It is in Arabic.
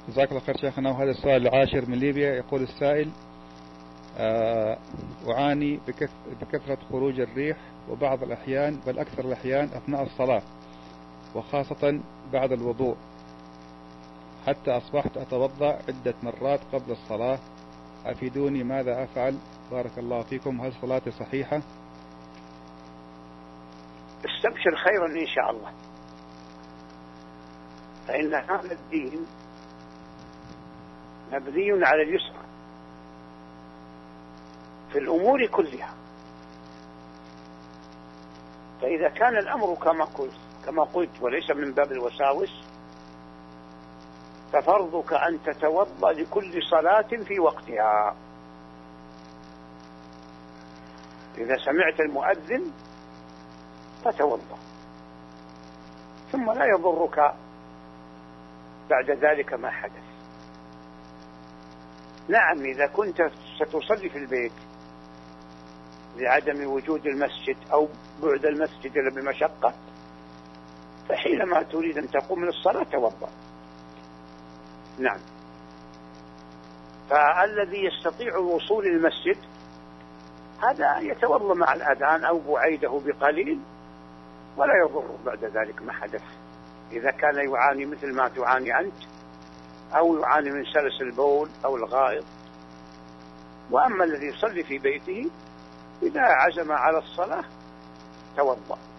جزاك الله خير شيخنا. وهذا السؤال العاشر من ليبيا. يقول السائل: أعاني بكثرة خروج الريح، وبعض الأحيان بل أكثر الأحيان أثناء الصلاة، وخاصة بعد الوضوء، حتى أصبحت أتوضأ عدة مرات قبل الصلاة. أفيدوني ماذا أفعل؟ بارك الله فيكم. هل صلاتي صحيحة؟ استبشر خيرا إن شاء الله، فإن هذا الدين مبني على اليسر في الأمور كلها. فإذا كان الأمر كما قلت وليس من باب الوساوس، ففرضك أن تتوضأ لكل صلاة في وقتها. إذا سمعت المؤذن فتوضأ، ثم لا يضرك بعد ذلك ما حدث. نعم، إذا كنت ستصلي في البيت لعدم وجود المسجد أو بعد المسجد بمشقة، فحينما تريد أن تقوم للصلاة توضأ. نعم. فالذي يستطيع الوصول للمسجد هذا يتوضأ مع الأذان أو بعيده بقليل، ولا يضر بعد ذلك ما حدث، إذا كان يعاني مثل ما تعاني أنت، أو يعاني من سلس البول أو الغائط. وأما الذي يصلي في بيته إذا عزم على الصلاة توضأ.